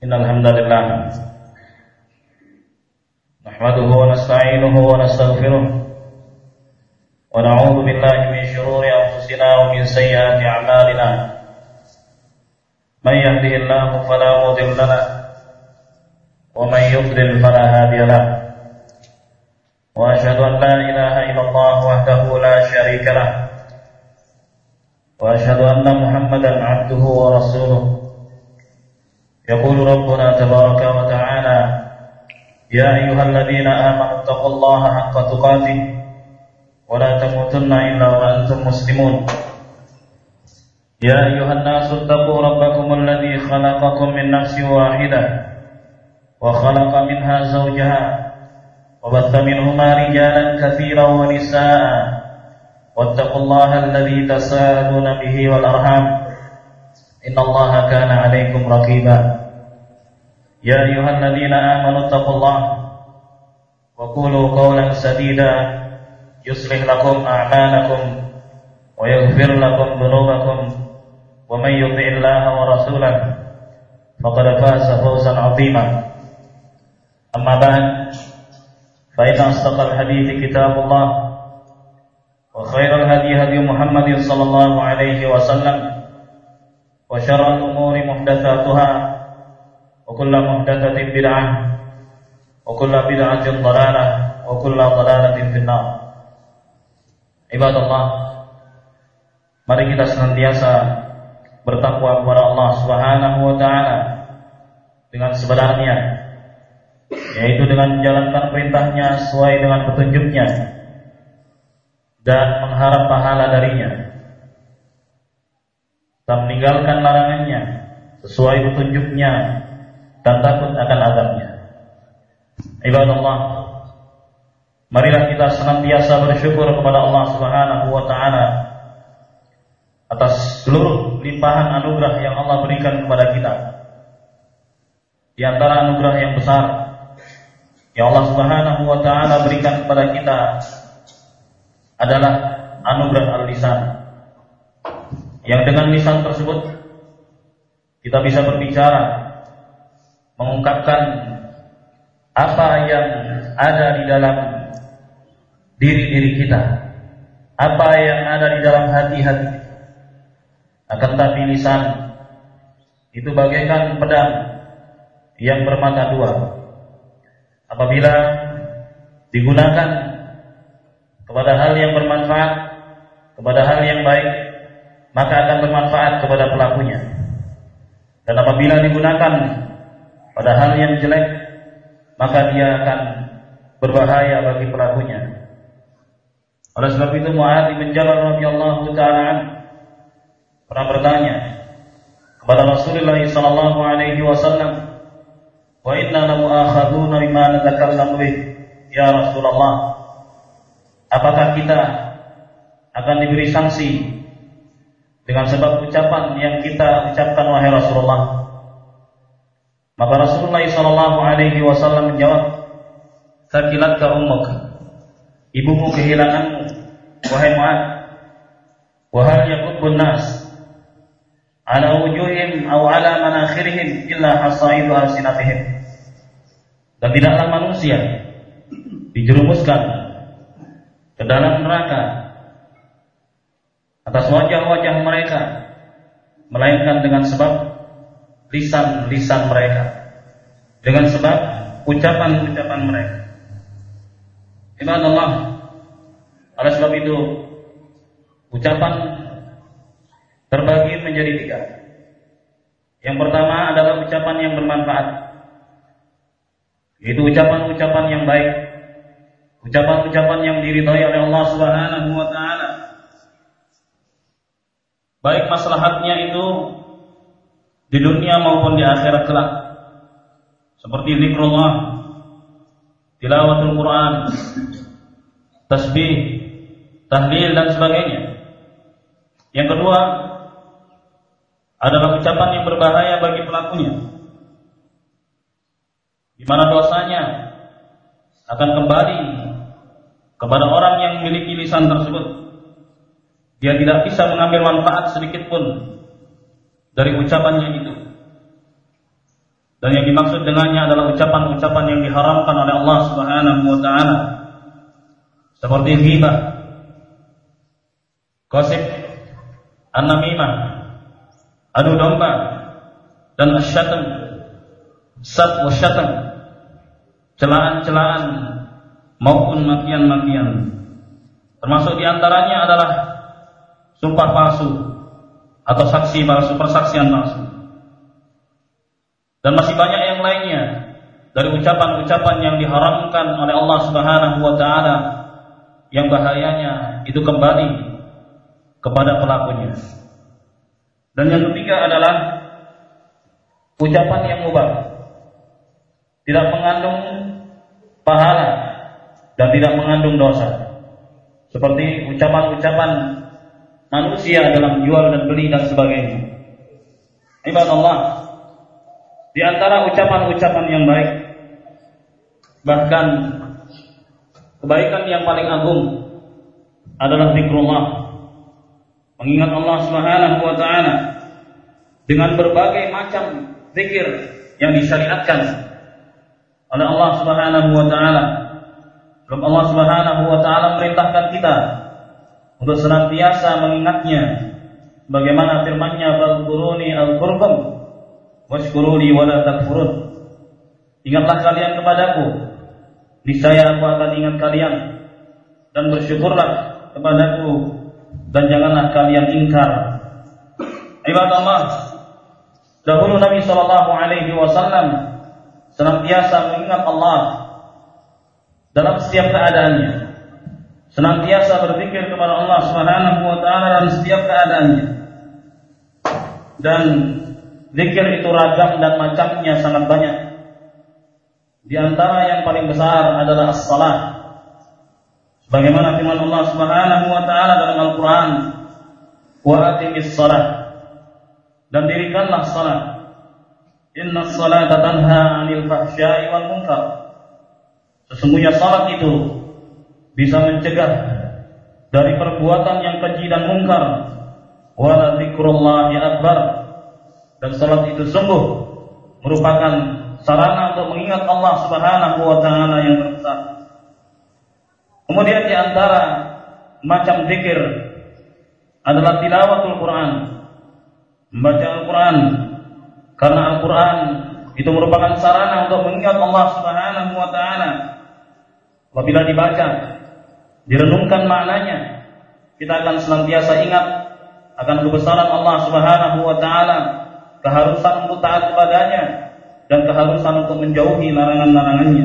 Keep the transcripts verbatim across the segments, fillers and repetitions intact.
Innal hamdalillah nahmaduhu wa nasta'inuhu wa nastaghfiruh wa na'udzu billahi min shururi anfusina wa min sayyiati a'malina. Man yahdihillahu fala mudilla lahu wa man yudlil fala hadiya lahu. Wa asyhadu an la ilaha illallah wahdahu la syarika lahu wa asyhadu anna Muhammadan 'abduhu wa rasuluh. يقول ربنا تبارك وتعالى يا أيها الذين آمنوا اتقوا الله حق تقاته ولا تموتن إلا وأنتم مسلمون. يا أيها الناس اتقوا ربكم الذي خلقكم من نفس واحدة وخلق منها زوجها وبث منهما رجالا كثيرا ونساء واتقوا الله الذي تساءلون به والأرحام إن الله كان عليكم رقيبا. يا أيها الذين آمنوا اتقوا الله وقولوا قولا سديدا يصلح لكم أعمالكم ويغفر لكم ذنوبكم ومن يطع الله ورسوله فقد فاز فوزا عظيما. أما بعد فإن أصدق الحديث كتاب الله وخير الهدي هدي محمد صلى الله عليه وسلم وشر الأمور محدثاتها وكل محدثة بدعة وكل بدعة ضلالة وكل ضلالة في النار. Ibadallah, mari kita senantiasa bertakwa kepada Allah Subhanahu wa taala dengan sebenarnya, yaitu dengan menjalankan perintahnya sesuai dengan petunjuknya dan mengharap pahala darinya, dan meninggalkan larangannya sesuai petunjuknya dan takut akan azabnya. Ibadallah, marilah kita senantiasa bersyukur kepada Allah Subhanahu wa taala atas seluruh limpahan anugerah yang Allah berikan kepada kita. Di antara anugerah yang besar yang Allah Subhanahu wa taala berikan kepada kita adalah anugerah al-lisan, yang dengan lisan tersebut kita bisa berbicara, mengungkapkan apa yang ada di dalam diri-diri kita, apa yang ada di dalam hati-hati. Akan tapi lisan itu bagaikan pedang yang bermata dua. Apabila digunakan kepada hal yang bermanfaat, kepada hal yang baik, maka akan bermanfaat kepada pelakunya. Dan apabila digunakan pada hal yang jelek, maka dia akan berbahaya bagi pelakunya. Oleh sebab itu Mu'adz bin Jabal radhiyallahu ta'ala pernah bertanya kepada Rasulullah sallallahu alaihi wasallam, "Wa inna lamu'akhaduna bima natakallamu bih, ya Rasulullah, apakah kita akan diberi sanksi dengan sebab ucapan yang kita ucapkan wahai Rasulullah?" Maka Rasulullah sallallahu alaihi wasallam menjawab, "Thaqilatka ummuk, ibumu kehilanganmu wahai Mu'adz, wa hal yaqubbun nas ala wujuhim aw ala manakhirihim illa hasaidu alsinatihim." Dan tidaklah manusia dijerumuskan ke dalam neraka atas wajah-wajah mereka, melainkan dengan sebab lisan-lisan mereka, dengan sebab ucapan-ucapan mereka. Ibadallah, oleh sebab itu ucapan terbagi menjadi tiga. Yang pertama adalah ucapan yang bermanfaat, yaitu ucapan-ucapan yang baik, ucapan-ucapan yang diridhai oleh Allah Subhanahu wa taala, baik maslahatnya itu di dunia maupun di akhirat kelak, seperti zikrullah, tilawatul Quran, tasbih, tahlil dan sebagainya. Yang kedua adalah ucapan yang berbahaya bagi pelakunya, di mana dosanya akan kembali kepada orang yang memiliki lisan tersebut. Dia tidak bisa mengambil manfaat sedikit pun dari ucapannya itu. Dan yang dimaksud dengannya adalah ucapan-ucapan yang diharamkan oleh Allah Subhanahu wa taala, seperti ghibah, gosip, an-namimah, adu domba, dan asy-syatm, sab wa syatm, celaan-celaan maupun makian-makian. Termasuk diantaranya adalah sumpah palsu atau saksi palsu, persaksian palsu. Dan masih banyak yang lainnya dari ucapan-ucapan yang diharamkan oleh Allah Subhanahu wa taala yang bahayanya itu kembali kepada pelakunya. Dan yang ketiga adalah ucapan yang mubah, tidak mengandung pahala dan tidak mengandung dosa, seperti ucapan-ucapan manusia dalam jual dan beli dan sebagainya. Ibadallah, di antara ucapan-ucapan yang baik, bahkan kebaikan yang paling agung adalah zikrullah, mengingat Allah Subhanahu wa taala dengan berbagai macam zikir yang disyariatkan oleh Allah Subhanahu wa taala. Sebab Allah Subhanahu wa taala merintahkan kita untuk senantiasa mengingatnya, bagaimana firman-Nya, "Fadhkuruni azkurkum washkuruni wala takfurun." Ingatlah kalian kepadaku, niscaya aku akan ingat kalian, dan bersyukurlah kepadaku, dan janganlah kalian ingkar. Ibadallah, dahulu Nabi sallallahu alaihi wasallam senantiasa mengingat Allah dalam setiap keadaannya, senantiasa berzikir kepada Allah Subhanahu wa taala dalam setiap keadaannya. Dan zikir itu ragam dan macamnya sangat banyak. Di antara yang paling besar adalah as-salat. Sebagaimana firman Allah Subhanahu wa taala dalam Al-Qur'an, "Wa aqimis shalah." Dan dirikanlah salat. Innas salata tanha 'anil fahsya'i wal munkar. Sesungguhnya salat itu bisa mencegah dari perbuatan yang keji dan mungkar. Wa la dzikrullahi akbar. Dan salat itu sungguh merupakan sarana untuk mengingat Allah Subhanahu wa taala yang terbesar. Kemudian di antara macam zikir adalah tilawatul Quran, membaca Al-Quran, karena Al-Quran itu merupakan sarana untuk mengingat Allah Subhanahu wa taala. Apabila dibaca, direnungkan maknanya, kita akan senantiasa ingat akan kebesaran Allah Subhanahu wa taala, keharusan untuk taat kepadanya, dan keharusan untuk menjauhi larangan-larangannya.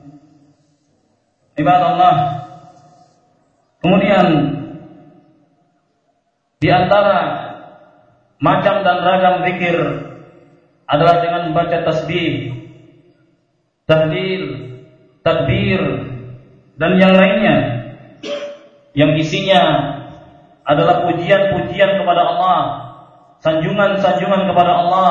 Ibadallah, kemudian di antara macam dan ragam zikir adalah dengan membaca tasbih, tahlil, takbir, dan yang lainnya yang isinya adalah pujian-pujian kepada Allah, sanjungan-sanjungan kepada Allah.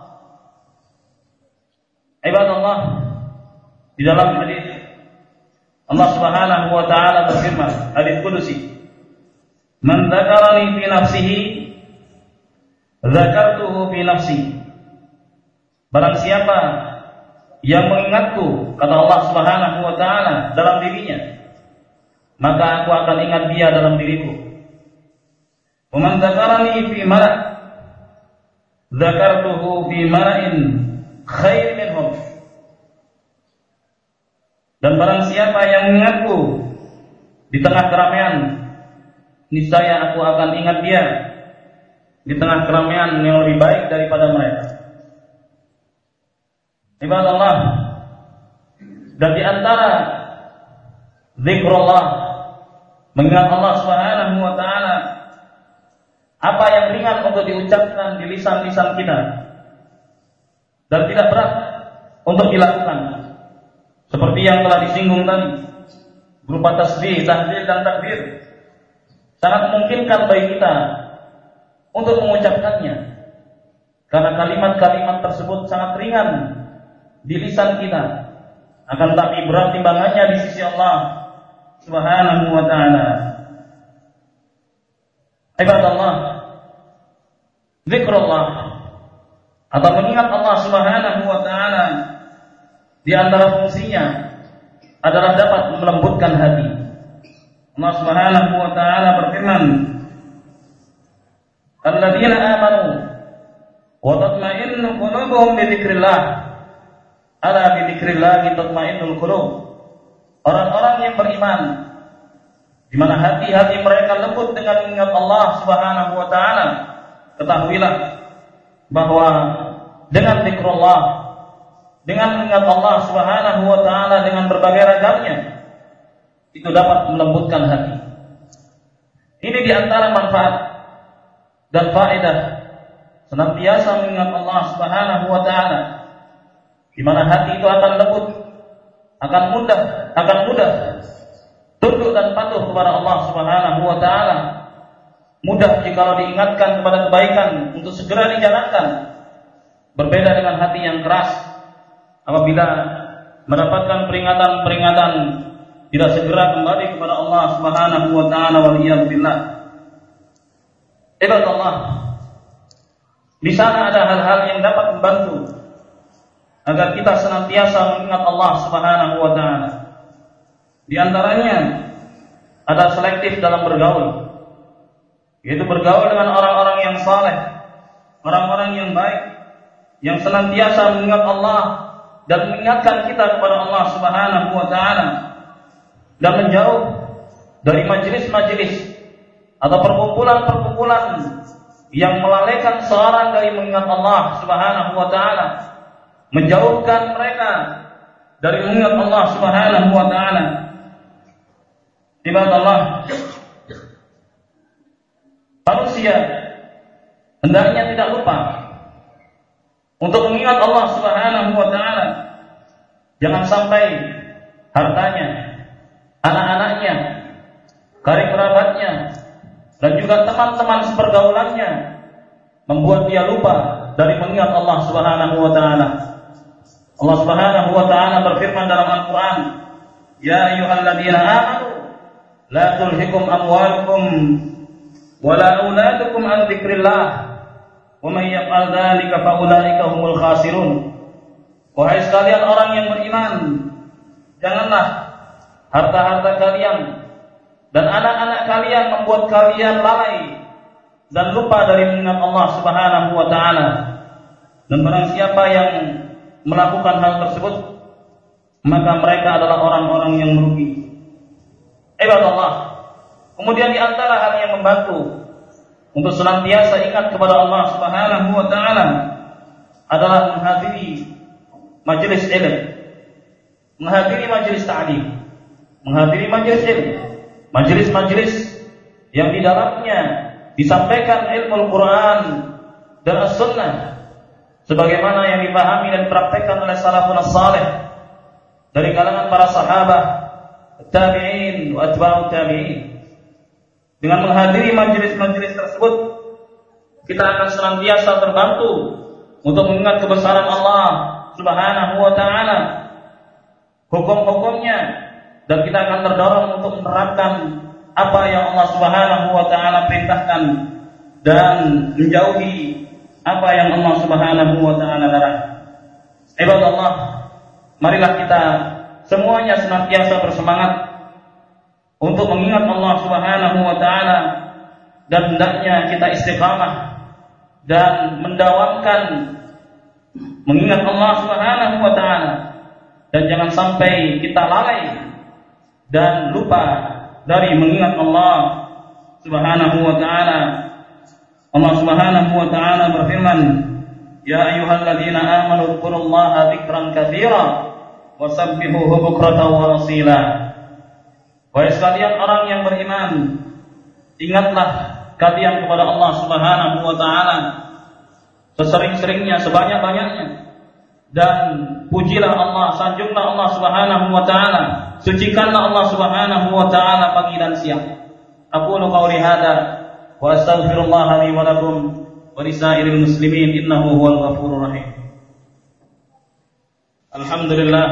Ibadallah, di dalam hadis Allah Subhanahu wa taala berfirman, hadis qudusi, "Man dzakarani fi nafsihi, dzakartuhu fi nafsi." Barang siapa yang mengingatku, kata Allah Subhanahu wa taala, dalam dirinya, maka aku akan ingat dia dalam diriku. "Wa man dzakarani fi mala', dzakartuhu fi mala'in khair minhum." Dan barang siapa yang mengingatku di tengah keramaian, niscaya aku akan ingat dia di tengah keramaian yang lebih baik daripada mereka. Ibadallah, dan di antara zikrullah, mengingat Allah Subhanahu wa taala, apa yang ringan untuk diucapkan di lisan-lisan kita dan tidak berat untuk dilakukan, seperti yang telah disinggung tadi, berupa tasbih, tahlil, dan takbir, sangat memungkinkan bagi kita untuk mengucapkannya, karena kalimat-kalimat tersebut sangat ringan di lisan kita, akan tapi berat timbangannya di sisi Allah Subhanahu wa taala. Ibadallah, zikrullah atau mengingat Allah Subhanahu wa taala di antara fungsinya adalah dapat melembutkan hati. Allah Subhanahu wa taala berfirman, "Alladzina amanu wa tatma'innu qulubuhum bi dzikrillah." Ala bi dzikrillah tatma'innul qulub. Orang-orang yang beriman, di mana hati-hati mereka lembut dengan mengingat Allah Subhanahu wa taala, ketahuilah bahwa dengan zikrullah, dengan mengingat Allah Subhanahu wa taala dengan berbagai ragamnya, itu dapat melembutkan hati. Ini di antara manfaat dan faedah senantiasa mengingat Allah Subhanahu wa taala, di mana hati itu akan lembut, akan mudah, akan mudah tunduk dan patuh kepada Allah Subhanahu wa taala. Mudah jikalau diingatkan kepada kebaikan untuk segera dijalankan. Berbeda dengan hati yang keras, apabila mendapatkan peringatan-peringatan tidak segera kembali kepada Allah Subhanahu wa taala, wal-iyad billah. Ibadallah, di sana ada hal-hal yang dapat membantu agar kita senantiasa mengingat Allah Subhanahu wa taala. Di antaranya ada selektif dalam bergaul, yaitu bergaul dengan orang-orang yang saleh, orang-orang yang baik, yang senantiasa mengingat Allah dan mengingatkan kita kepada Allah Subhanahu wa taala, dan menjauh dari majelis-majelis atau perkumpulan-perkumpulan yang melalaikan seorang dari mengingat Allah Subhanahu wa taala, menjauhkan mereka dari mengingat Allah Subhanahu wa taala. Ibadallah, manusia hendaknya tidak lupa untuk mengingat Allah Subhanahu wa taala. Jangan sampai hartanya, anak-anaknya, karib kerabatnya, dan juga teman-teman sepergaulannya membuat dia lupa dari mengingat Allah Subhanahu wa taala. Allah Subhanahu wa taala berfirman dalam Al-Qur'an, "Ya ayyuhalladzina amanu la tulhikum amwalukum wa la auladukum an dzikrillah wa may yaf'al dzalika fa ulaika humul khasirun." Wahai sekalian orang yang beriman, janganlah harta-harta kalian dan anak-anak kalian membuat kalian lalai dan lupa dari mengingat Allah Subhanahu wa taala. Dan barang siapa yang melakukan hal tersebut, maka mereka adalah orang-orang yang merugi. Ibadallah, kemudian di antara hal yang membantu untuk senantiasa ingat kepada Allah Subhanahu wa taala adalah menghadiri majelis ilmu, menghadiri majelis ta'lim, menghadiri majelis ilmu, majelis-majelis yang di dalamnya disampaikan ilmu Al-Quran dan As-Sunnah sebagaimana yang dipahami dan dipraktekkan oleh salafun as-salih dari kalangan para sahabat, tabi'in wa atba'ut tabi'in. Dengan menghadiri majelis-majelis tersebut, kita akan senantiasa terbantu untuk mengingat kebesaran Allah Subhanahu wa taala, hukum-hukumnya, dan kita akan terdorong untuk menerapkan apa yang Allah Subhanahu wa taala perintahkan dan menjauhi apa yang Allah Subhanahu wa taala larang. Ibadallah, marilah kita semuanya senantiasa bersemangat untuk mengingat Allah Subhanahu wa taala, dan hendaknya kita istiqamah dan mendawamkan mengingat Allah Subhanahu wa taala, dan jangan sampai kita lalai dan lupa dari mengingat Allah Subhanahu wa taala. Allah Subhanahu wa taala berfirman, "Ya ayyuhalladzina amanu dzkurullaha dzikran katsira wasabbihuhu bukratan wa asila." Wahai sekalian orang yang beriman, ingatlah kalian kepada Allah Subhanahu wa taala sesering-seringnya, sebanyak-banyaknya, dan pujilah Allah, sanjunglah Allah Subhanahu wa taala, sucikanlah Allah Subhanahu wa taala pagi dan siang. Aqulu qawli hadza wa astaghfirullah li wa lakum wa lisairil muslimin innahu huwal ghafurur rahim. Alhamdulillah.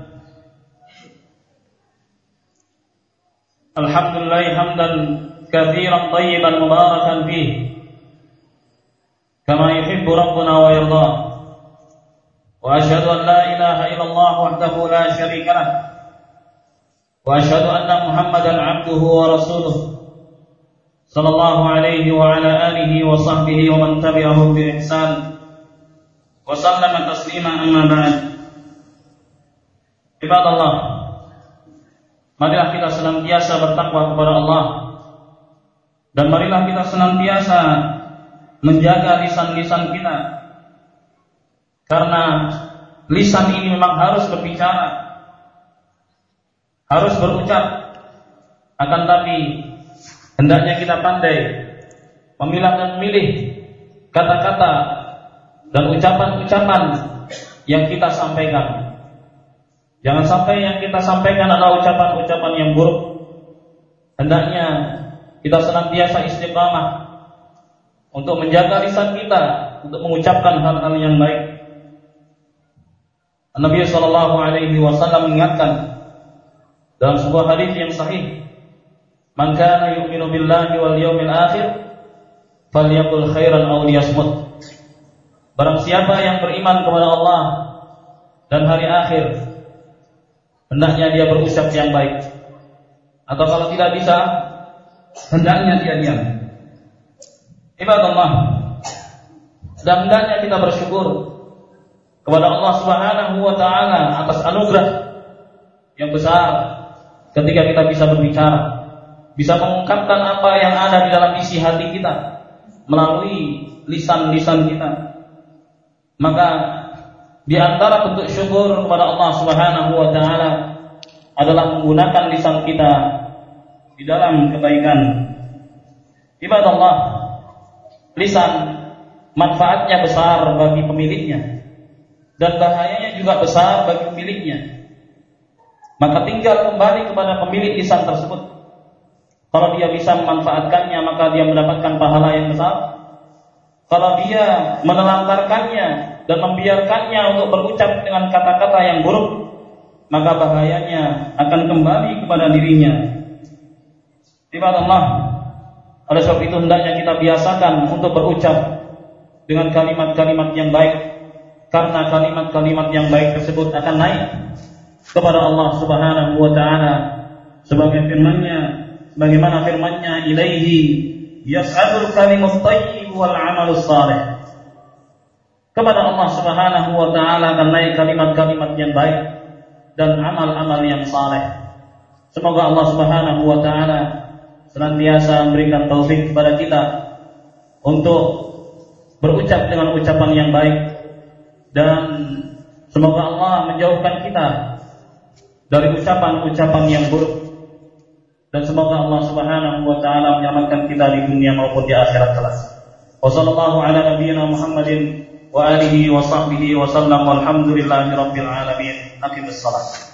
Alhamdulillah hamdan katsiran thayyiban mubarakan fihi kama yuhibbu rabbuna wa yarda. وأشهد أن لا إله إلا الله وحده لا شريك له وأشهد أن محمدا عبده ورسوله صلى الله عليه وعلى آله وصحبه ومن تبعهم بإحسان وسلم تسليما أما بعد. Ibadallah, marilah kita senantiasa bertakwa kepada Allah, dan marilah kita senantiasa menjaga lisan-lisan kita, karena lisan ini memang harus berbicara, harus berucap. Akan tapi hendaknya kita pandai memilah dan memilih kata-kata dan ucapan-ucapan yang kita sampaikan. Jangan sampai yang kita sampaikan adalah ucapan-ucapan yang buruk. Hendaknya kita senantiasa istiqamah untuk menjaga lisan kita, untuk mengucapkan hal-hal yang baik. Nabi sallallahu alaihi wasallam mengingatkan dalam sebuah hadis yang sahih, "Man kana yu'minu billahi wal yawmil akhir falyaqul khairan aw liyasmut." Barang siapa yang beriman kepada Allah dan hari akhir, hendaknya dia berucap yang baik, atau kalau tidak bisa, hendaknya dia diam. Ibadallah, dan hendaknya kita bersyukur kepada Allah Subhanahu wa taala atas anugerah yang besar ketika kita bisa berbicara, bisa mengungkapkan apa yang ada di dalam isi hati kita melalui lisan-lisan kita. Maka di antara bentuk syukur kepada Allah Subhanahu wa taala adalah menggunakan lisan kita di dalam kebaikan. Ibadallah, lisan manfaatnya besar bagi pemiliknya dan bahayanya juga besar bagi pemiliknya. Maka tinggal kembali kepada pemilik lisan tersebut. Kalau dia bisa memanfaatkannya, maka dia mendapatkan pahala yang besar. Kalau dia menelantarkannya dan membiarkannya untuk berucap dengan kata-kata yang buruk, maka bahayanya akan kembali kepada dirinya. Ibadallah, oleh sebab itu hendaknya kita biasakan untuk berucap dengan kalimat-kalimat yang baik, karena kalimat-kalimat yang baik tersebut akan naik kepada Allah Subhanahu wa taala, sebagai firman-Nya, sebagaimana firman-Nya, "Ilaihi yas'adul kalimut thayyib wal 'amalus shalih." Kepada Allah Subhanahu wa taala akan naik kalimat-kalimat yang baik dan amal-amal yang saleh. Semoga Allah Subhanahu wa taala senantiasa memberikan taufik kepada kita untuk berucap dengan ucapan yang baik, dan semoga Allah menjauhkan kita dari ucapan-ucapan yang buruk, dan semoga Allah Subhanahu wa taala menyelamatkan kita di dunia maupun di akhirat kelak. Wassallallahu ala nabiyyina Muhammadin wa alihi wa sahbihi wa sallam, walhamdulillahi rabbil alamin. Aqimus shalah.